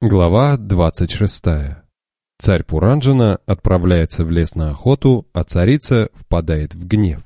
Глава 26. Царь Пуранджана отправляется в лес на охоту, а царица впадает в гнев.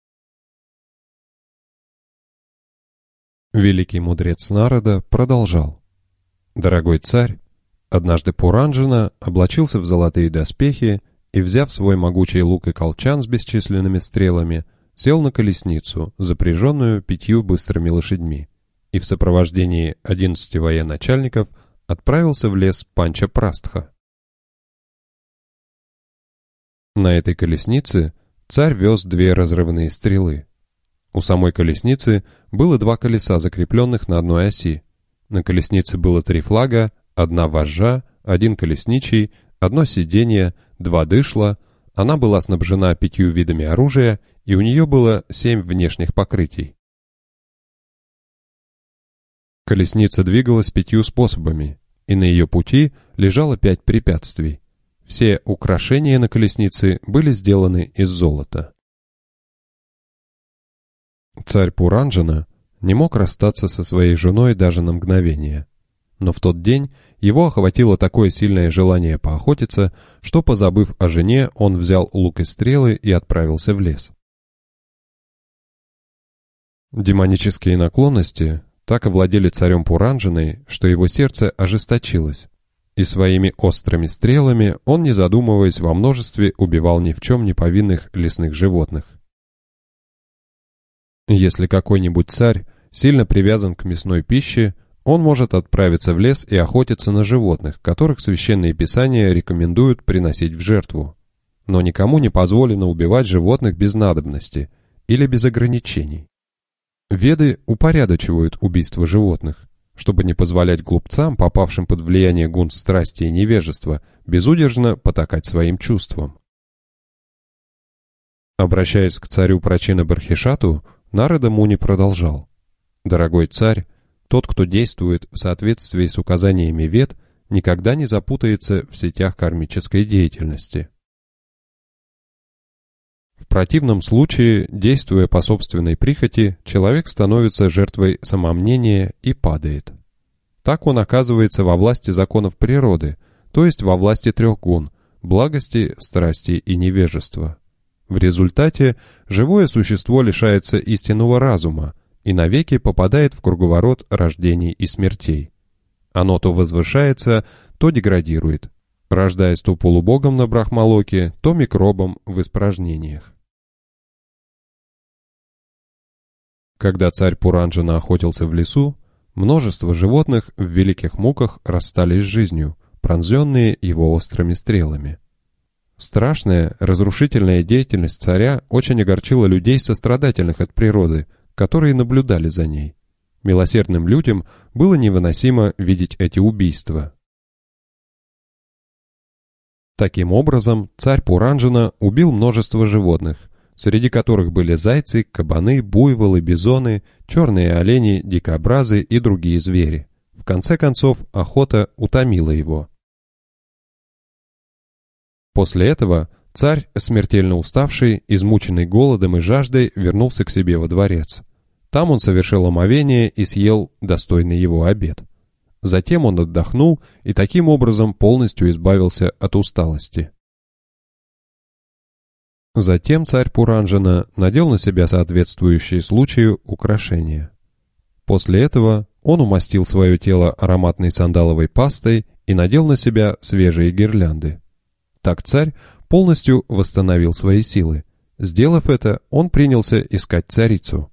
Великий мудрец Нарада продолжал. «Дорогой царь, однажды Пуранджана облачился в золотые доспехи и, взяв свой могучий лук и колчан с бесчисленными стрелами, сел на колесницу, запряженную 5 быстрыми лошадьми, и в сопровождении 11 военачальников отправился в лес Панча-Прастха. На этой колеснице царь вез 2 разрывные стрелы. У самой колесницы было 2 колеса, закрепленных на одной оси. На колеснице было 3 флага, 1 вожжа, 1 колесничий, 1 сиденье, 2 дышла. Она была снабжена 5 видами оружия, и у нее было 7 внешних покрытий. Колесница двигалась 5 способами, и на ее пути лежало 5 препятствий. Все украшения на колеснице были сделаны из золота. Царь Пуранджана не мог расстаться со своей женой даже на мгновение. Но в тот день его охватило такое сильное желание поохотиться, что, позабыв о жене, он взял лук и стрелы и отправился в лес. Демонические наклонности так овладели царем Пуранджаной, что его сердце ожесточилось, и своими острыми стрелами он, не задумываясь, во множестве убивал ни в чем не повинных лесных животных. Если какой-нибудь царь сильно привязан к мясной пище, он может отправиться в лес и охотиться на животных, которых священные писания рекомендуют приносить в жертву. Но никому не позволено убивать животных без надобности или без ограничений. Веды упорядочивают убийство животных, чтобы не позволять глупцам, попавшим под влияние гун страсти и невежества, безудержно потакать своим чувствам. Обращаясь к царю Прачина-Бархишату, Нарада Муни продолжал. «Дорогой царь, тот, кто действует в соответствии с указаниями Вед, никогда не запутается в сетях кармической деятельности. В противном случае, действуя по собственной прихоти, человек становится жертвой самомнения и падает. Так он оказывается во власти законов природы, то есть во власти 3 гун – благости, страсти и невежества. В результате живое существо лишается истинного разума и навеки попадает в круговорот рождений и смертей. Оно то возвышается, то деградирует, рождаясь то полубогом на Брахмалоке, то микробом в испражнениях. Когда царь Пуранджана охотился в лесу, множество животных в великих муках расстались с жизнью, пронзенные его острыми стрелами. Страшная, разрушительная деятельность царя очень огорчила людей, сострадательных от природы, которые наблюдали за ней. Милосердным людям было невыносимо видеть эти убийства. Таким образом, царь Пуранджана убил множество животных, среди которых были зайцы, кабаны, буйволы, бизоны, черные олени, дикобразы и другие звери. В конце концов, охота утомила его. После этого царь, смертельно уставший, измученный голодом и жаждой, вернулся к себе во дворец. Там он совершил омовение и съел достойный его обед. Затем он отдохнул и таким образом полностью избавился от усталости. Затем царь Пуранджана надел на себя соответствующие случаю украшения. После этого он умастил свое тело ароматной сандаловой пастой и надел на себя свежие гирлянды. Так царь полностью восстановил свои силы. Сделав это, он принялся искать царицу.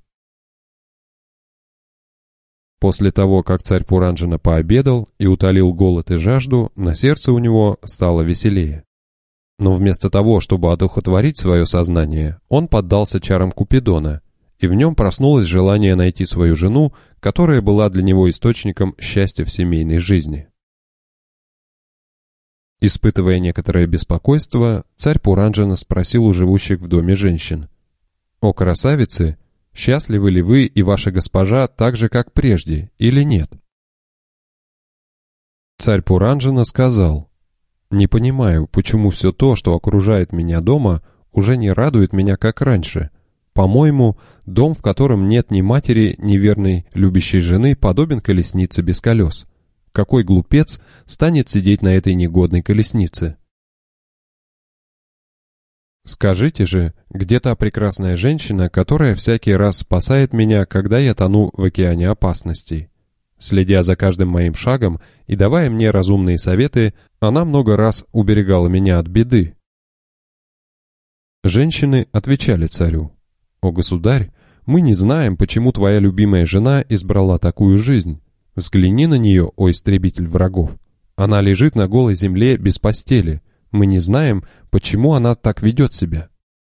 После того, как царь Пуранджана пообедал и утолил голод и жажду, на сердце у него стало веселее. Но вместо того, чтобы одухотворить свое сознание, он поддался чарам Купидона, и в нем проснулось желание найти свою жену, которая была для него источником счастья в семейной жизни. Испытывая некоторое беспокойство, царь Пуранджана спросил у живущих в доме женщин: «О красавицы, счастливы ли вы и ваша госпожа так же, как прежде, или нет?» Царь Пуранджана сказал: «Не понимаю, почему все то, что окружает меня дома, уже не радует меня, как раньше. По-моему, дом, в котором нет ни матери, ни верной любящей жены, подобен колеснице без колес. Какой глупец станет сидеть на этой негодной колеснице? Скажите же, где та прекрасная женщина, которая всякий раз спасает меня, когда я тону в океане опасностей? Следя за каждым моим шагом и давая мне разумные советы, она много раз уберегала меня от беды. Женщины отвечали царю: «О, государь, мы не знаем, почему твоя любимая жена избрала такую жизнь. Взгляни на нее, о истребитель врагов. Она лежит на голой земле без постели. Мы не знаем, почему она так ведет себя».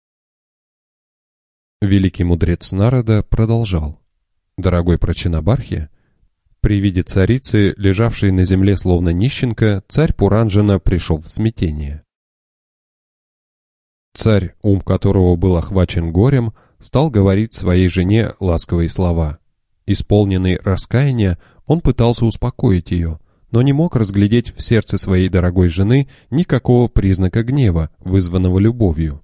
Великий мудрец Нарада продолжал: «Дорогой Прачинабархи, при виде царицы, лежавшей на земле словно нищенка, царь Пуранджана пришел в смятение. Царь, ум которого был охвачен горем, стал говорить своей жене ласковые слова. Исполненный раскаяния, он пытался успокоить ее, но не мог разглядеть в сердце своей дорогой жены никакого признака гнева, вызванного любовью.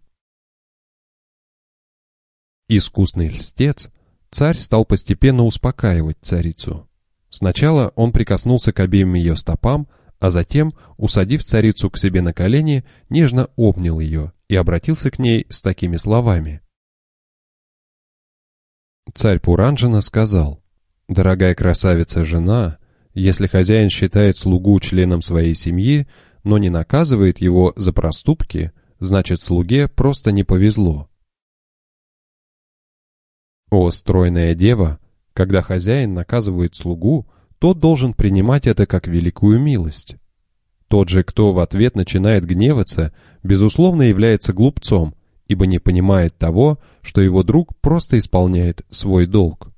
Искусный льстец, царь стал постепенно успокаивать царицу. Сначала он прикоснулся к обеим ее стопам, а затем, усадив царицу к себе на колени, нежно обнял ее и обратился к ней с такими словами. Царь Пуранджана сказал: «Дорогая красавица-жена, если хозяин считает слугу членом своей семьи, но не наказывает его за проступки, значит, слуге просто не повезло. О, стройная дева, когда хозяин наказывает слугу, тот должен принимать это как великую милость. Тот же, кто в ответ начинает гневаться, безусловно является глупцом, ибо не понимает того, что его друг просто исполняет свой долг.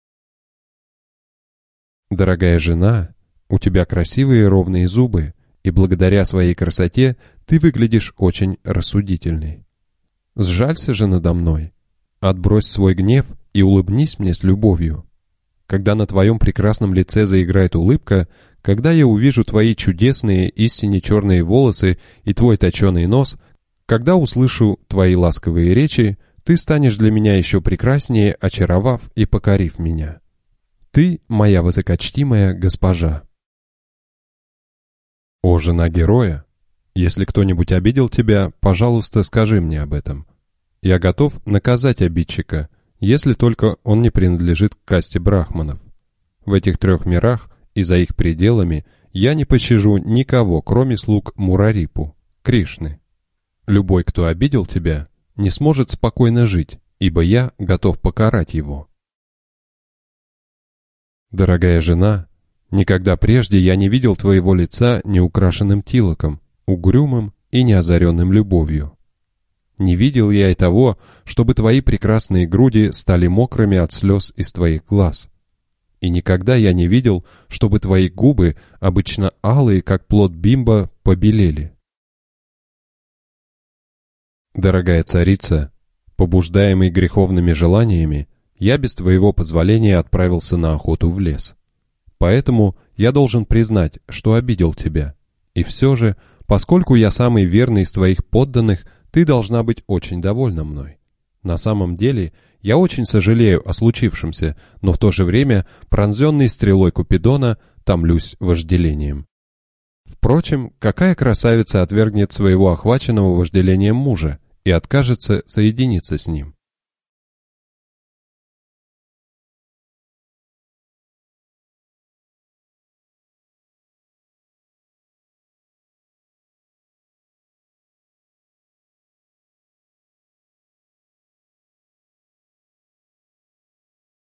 Дорогая жена, у тебя красивые ровные зубы, и благодаря своей красоте ты выглядишь очень рассудительной. Сжалься же надо мной, отбрось свой гнев и улыбнись мне с любовью. Когда на твоем прекрасном лице заиграет улыбка, когда я увижу твои чудесные истинно черные волосы и твой точеный нос, когда услышу твои ласковые речи, ты станешь для меня еще прекраснее, очаровав и покорив меня. Ты моя высокочтимая госпожа». О, жена героя, если кто-нибудь обидел тебя, пожалуйста, скажи мне об этом. Я готов наказать обидчика, если только он не принадлежит к касте брахманов. В этих 3 мирах и за их пределами я не пощажу никого, кроме слуг Мурарипу, Кришны. Любой, кто обидел тебя, не сможет спокойно жить, ибо я готов покарать его. Дорогая жена, никогда прежде я не видел твоего лица неукрашенным тилоком, угрюмым и неозаренным любовью. Не видел я и того, чтобы твои прекрасные груди стали мокрыми от слез из твоих глаз. И никогда я не видел, чтобы твои губы, обычно алые, как плод бимба, побелели. Дорогая царица, побуждаемый греховными желаниями, я без твоего позволения отправился на охоту в лес. Поэтому я должен признать, что обидел тебя. И все же, поскольку я самый верный из твоих подданных, ты должна быть очень довольна мной. На самом деле, я очень сожалею о случившемся, но в то же время, пронзенный стрелой Купидона, томлюсь вожделением. Впрочем, какая красавица отвергнет своего охваченного вожделением мужа и откажется соединиться с ним?